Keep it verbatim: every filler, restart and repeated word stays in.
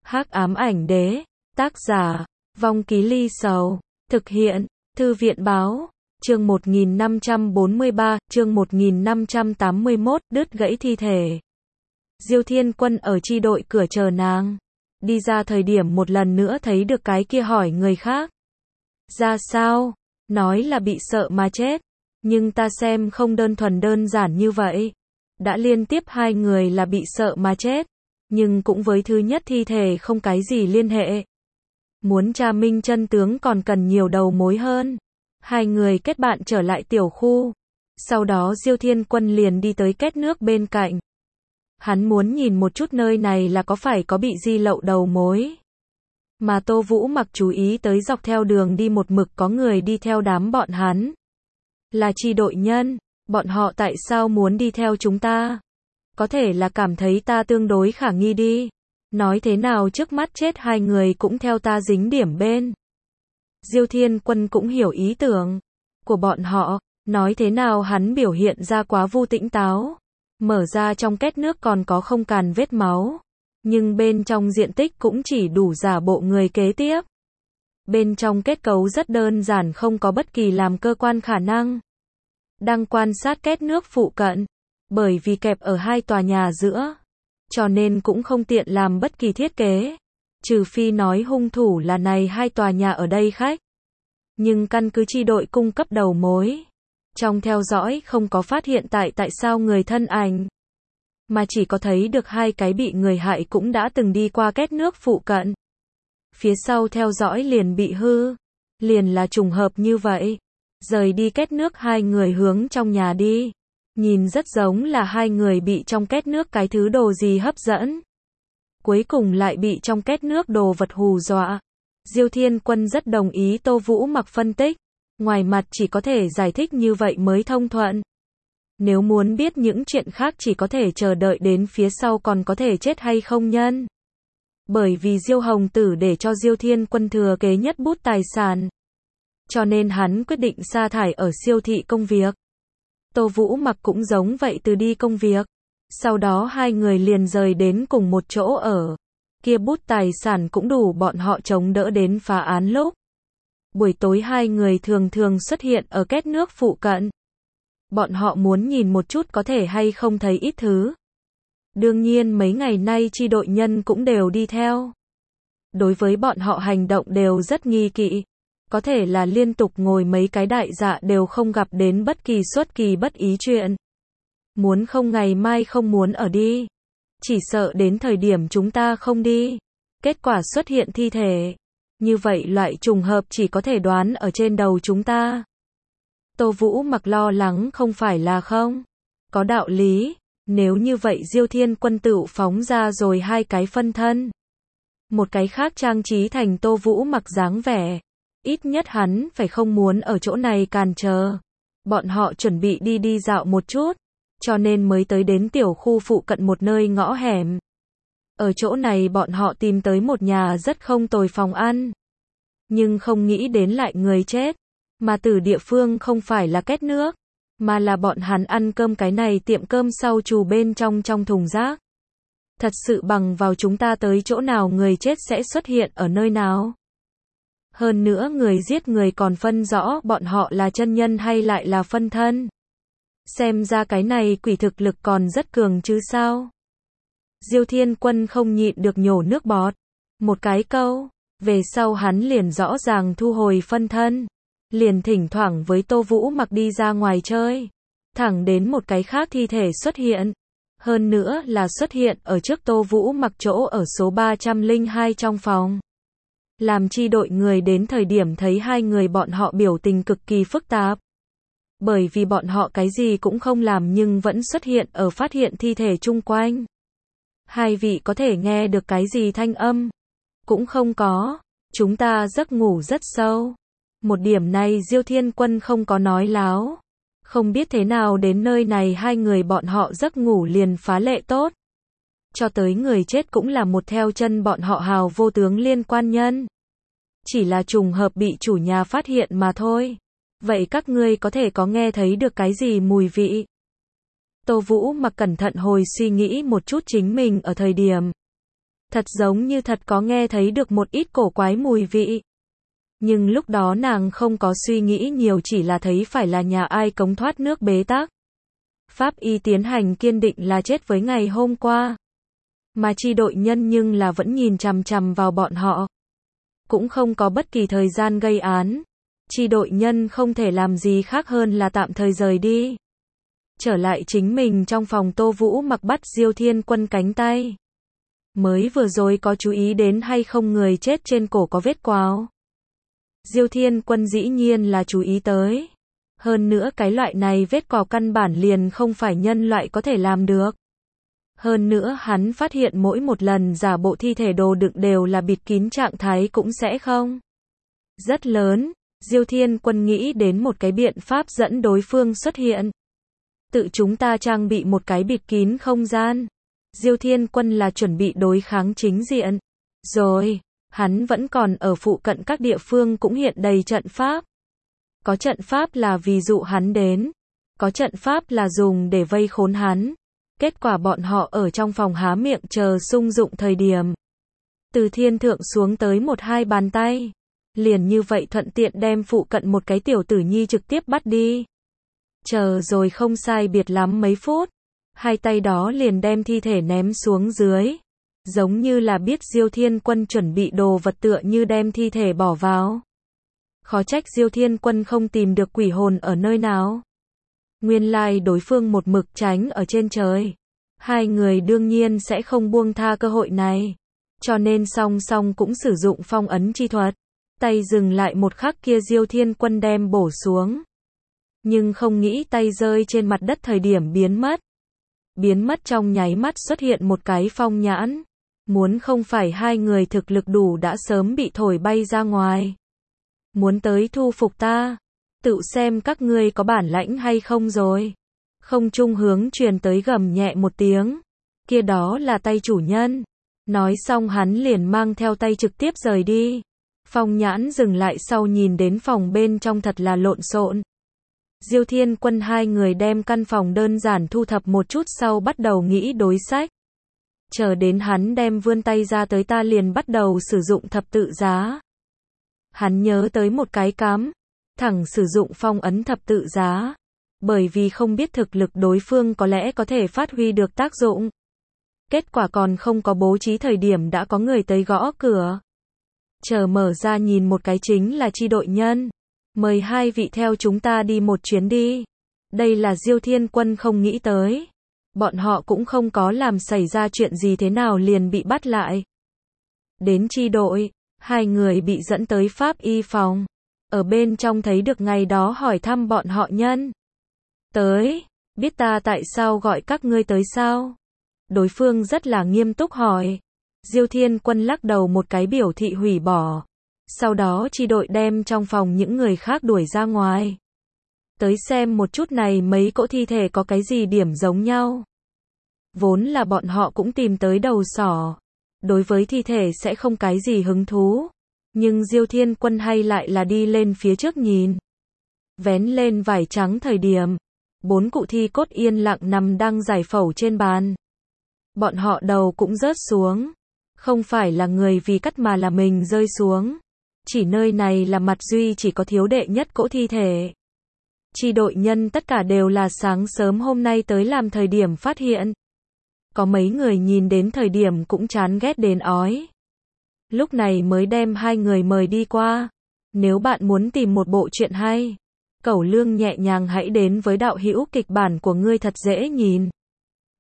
Hắc ám ảnh đế, tác giả, Vong Ký Ly Sầu, thực hiện, Thư viện báo, chương một nghìn năm trăm bốn mươi ba, chương một nghìn năm trăm tám mươi mốt, đứt gãy thi thể. Diêu Thiên Quân ở chi đội cửa chờ nàng. Đi ra thời điểm một lần nữa thấy được cái kia hỏi người khác. Ra sao? Nói là bị sợ mà chết. Nhưng ta xem không đơn thuần đơn giản như vậy. Đã liên tiếp hai người là bị sợ mà chết. Nhưng cũng với thứ nhất thi thể không cái gì liên hệ. Muốn tra minh chân tướng còn cần nhiều đầu mối hơn. Hai người kết bạn trở lại tiểu khu. Sau đó Diêu Thiên Quân liền đi tới két nước bên cạnh. Hắn muốn nhìn một chút nơi này là có phải có bị di lậu đầu mối. Mà Tô Vũ Mặc chú ý tới dọc theo đường đi một mực có người đi theo đám bọn hắn. Là chi đội nhân, bọn họ tại sao muốn đi theo chúng ta? Có thể là cảm thấy ta tương đối khả nghi đi. Nói thế nào trước mắt chết hai người cũng theo ta dính điểm bên. Diêu Thiên Quân cũng hiểu ý tưởng của bọn họ, nói thế nào hắn biểu hiện ra quá vu tĩnh táo. Mở ra trong két nước còn có không càn vết máu. Nhưng bên trong diện tích cũng chỉ đủ giả bộ người kế tiếp. Bên trong kết cấu rất đơn giản không có bất kỳ làm cơ quan khả năng. Đang quan sát két nước phụ cận. Bởi vì kẹp ở hai tòa nhà giữa. Cho nên cũng không tiện làm bất kỳ thiết kế. Trừ phi nói hung thủ là này hai tòa nhà ở đây khách. Nhưng căn cứ chi đội cung cấp đầu mối. Trong theo dõi không có phát hiện tại tại sao người thân ảnh. Mà chỉ có thấy được hai cái bị người hại cũng đã từng đi qua két nước phụ cận. Phía sau theo dõi liền bị hư. Liền là trùng hợp như vậy. Rời đi két nước hai người hướng trong nhà đi. Nhìn rất giống là hai người bị trong két nước cái thứ đồ gì hấp dẫn. Cuối cùng lại bị trong két nước đồ vật hù dọa. Diêu Thiên Quân rất đồng ý Tô Vũ Mặc phân tích. Ngoài mặt chỉ có thể giải thích như vậy mới thông thuận. Nếu muốn biết những chuyện khác chỉ có thể chờ đợi đến phía sau còn có thể chết hay không nhân. Bởi vì Diêu Hồng Tử để cho Diêu Thiên Quân thừa kế nhất bút tài sản. Cho nên hắn quyết định sa thải ở siêu thị công việc. Tô Vũ Mặc cũng giống vậy từ đi công việc. Sau đó hai người liền rời đến cùng một chỗ ở. Kia bút tài sản cũng đủ bọn họ chống đỡ đến phá án lúc. Buổi tối hai người thường thường xuất hiện ở két nước phụ cận. Bọn họ muốn nhìn một chút có thể hay không thấy ít thứ. Đương nhiên mấy ngày nay chi đội nhân cũng đều đi theo. Đối với bọn họ hành động đều rất nghi kỵ. Có thể là liên tục ngồi mấy cái đại dạ đều không gặp đến bất kỳ xuất kỳ bất ý chuyện. Muốn không ngày mai không muốn ở đi. Chỉ sợ đến thời điểm chúng ta không đi. Kết quả xuất hiện thi thể. Như vậy loại trùng hợp chỉ có thể đoán ở trên đầu chúng ta. Tô Vũ Mặc lo lắng không phải là không. Có đạo lý. Nếu như vậy Diêu Thiên Quân tự phóng ra rồi hai cái phân thân. Một cái khác trang trí thành Tô Vũ Mặc dáng vẻ. Ít nhất hắn phải không muốn ở chỗ này càn trở. Bọn họ chuẩn bị đi đi dạo một chút. Cho nên mới tới đến tiểu khu phụ cận một nơi ngõ hẻm. Ở chỗ này bọn họ tìm tới một nhà rất không tồi phòng ăn. Nhưng không nghĩ đến lại người chết. Mà từ địa phương không phải là két nước. Mà là bọn hắn ăn cơm cái này tiệm cơm sau trù bên trong trong thùng rác. Thật sự bằng vào chúng ta tới chỗ nào người chết sẽ xuất hiện ở nơi nào. Hơn nữa người giết người còn phân rõ bọn họ là chân nhân hay lại là phân thân. Xem ra cái này quỷ thực lực còn rất cường chứ sao. Diêu Thiên Quân không nhịn được nhổ nước bọt. Một cái câu. Về sau hắn liền rõ ràng thu hồi phân thân. Liền thỉnh thoảng với Tô Vũ Mặc đi ra ngoài chơi. Thẳng đến một cái khác thi thể xuất hiện. Hơn nữa là xuất hiện ở trước Tô Vũ Mặc chỗ ở số ba trăm lẻ hai trong phòng. Làm chi đội người đến thời điểm thấy hai người bọn họ biểu tình cực kỳ phức tạp. Bởi vì bọn họ cái gì cũng không làm nhưng vẫn xuất hiện ở phát hiện thi thể chung quanh. Hai vị có thể nghe được cái gì thanh âm? Cũng không có. Chúng ta giấc ngủ rất sâu. Một điểm này Diêu Thiên Quân không có nói láo. Không biết thế nào đến nơi này hai người bọn họ giấc ngủ liền phá lệ tốt. Cho tới người chết cũng là một theo chân bọn họ hào vô tướng liên quan nhân. Chỉ là trùng hợp bị chủ nhà phát hiện mà thôi. Vậy các ngươi có thể có nghe thấy được cái gì mùi vị? Tô Vũ Mặc cẩn thận hồi suy nghĩ một chút chính mình ở thời điểm Thật giống như thật có nghe thấy được một ít cổ quái mùi vị. Nhưng lúc đó nàng không có suy nghĩ nhiều, chỉ là thấy phải là nhà ai cống thoát nước bế tắc. Pháp y tiến hành kiên định là chết với ngày hôm qua. Mà chi đội nhân nhưng là vẫn nhìn chằm chằm vào bọn họ. Cũng không có bất kỳ thời gian gây án. Chi đội nhân không thể làm gì khác hơn là tạm thời rời đi. Trở lại chính mình trong phòng. Tô Vũ Mặc bắt Diêu Thiên Quân cánh tay. Mới vừa rồi có chú ý đến hay không người chết trên cổ có vết quào? Diêu Thiên Quân dĩ nhiên là chú ý tới. Hơn nữa cái loại này vết quào căn bản liền không phải nhân loại có thể làm được. Hơn nữa hắn phát hiện mỗi một lần giả bộ thi thể đồ đựng đều là bịt kín, trạng thái cũng sẽ không rất lớn. Diêu Thiên Quân nghĩ đến một cái biện pháp dẫn đối phương xuất hiện. Tự chúng ta trang bị một cái bịt kín không gian. Diêu Thiên Quân là chuẩn bị đối kháng chính diện. Rồi, hắn vẫn còn ở phụ cận các địa phương cũng hiện đầy trận pháp. Có trận pháp là ví dụ hắn đến. Có trận pháp là dùng để vây khốn hắn. Kết quả bọn họ ở trong phòng há miệng chờ sung dụng thời điểm. Từ thiên thượng xuống tới một hai bàn tay. Liền như vậy thuận tiện đem phụ cận một cái tiểu tử nhi trực tiếp bắt đi. Chờ rồi không sai biệt lắm mấy phút. Hai tay đó liền đem thi thể ném xuống dưới. Giống như là biết Diêu Thiên Quân chuẩn bị đồ vật tựa như đem thi thể bỏ vào. Khó trách Diêu Thiên Quân không tìm được quỷ hồn ở nơi nào. Nguyên lai đối phương một mực tránh ở trên trời. Hai người đương nhiên sẽ không buông tha cơ hội này. Cho nên song song cũng sử dụng phong ấn chi thuật. Tay dừng lại một khắc kia Diêu Thiên Quân đem bổ xuống. Nhưng không nghĩ tay rơi trên mặt đất thời điểm biến mất. Biến mất trong nháy mắt xuất hiện một cái phong nhãn. Muốn không phải hai người thực lực đủ đã sớm bị thổi bay ra ngoài. Muốn tới thu phục ta. Tự xem các ngươi có bản lãnh hay không rồi. Không trung hướng truyền tới gầm nhẹ một tiếng. Kia đó là tay chủ nhân. Nói xong hắn liền mang theo tay trực tiếp rời đi. Phong nhãn dừng lại sau nhìn đến phòng bên trong thật là lộn xộn. Diêu Thiên Quân hai người đem căn phòng đơn giản thu thập một chút sau bắt đầu nghĩ đối sách. Chờ đến hắn đem vươn tay ra tới ta liền bắt đầu sử dụng thập tự giá. Hắn nhớ tới một cái cám. Thẳng sử dụng phong ấn thập tự giá. Bởi vì không biết thực lực đối phương có lẽ có thể phát huy được tác dụng. Kết quả còn không có bố trí thời điểm đã có người tới gõ cửa. Chờ mở ra nhìn một cái chính là chi đội nhân. Mời hai vị theo chúng ta đi một chuyến đi. Đây là Diêu Thiên Quân không nghĩ tới. Bọn họ cũng không có làm xảy ra chuyện gì thế nào liền bị bắt lại. Đến chi đội, hai người bị dẫn tới pháp y phòng. Ở bên trong thấy được ngày đó hỏi thăm bọn họ nhân. Tới, biết ta tại sao gọi các ngươi tới sao? Đối phương rất là nghiêm túc hỏi. Diêu Thiên Quân lắc đầu một cái biểu thị hủy bỏ. Sau đó chi đội đem trong phòng những người khác đuổi ra ngoài. Tới xem một chút này mấy cỗ thi thể có cái gì điểm giống nhau. Vốn là bọn họ cũng tìm tới đầu sỏ. Đối với thi thể sẽ không cái gì hứng thú. Nhưng Diêu Thiên Quân hay lại là đi lên phía trước nhìn. Vén lên vải trắng thời điểm. Bốn cụ thi cốt yên lặng nằm đang giải phẫu trên bàn. Bọn họ đầu cũng rớt xuống. Không phải là người vì cắt mà là mình rơi xuống. Chỉ nơi này là mặt duy chỉ có thiếu đệ nhất cỗ thi thể. Chi đội nhân tất cả đều là sáng sớm hôm nay tới làm thời điểm phát hiện. Có mấy người nhìn đến thời điểm cũng chán ghét đến ói. Lúc này mới đem hai người mời đi qua. Nếu bạn muốn tìm một bộ truyện hay, Cẩu Lương nhẹ nhàng hãy đến với đạo hữu kịch bản của ngươi thật dễ nhìn.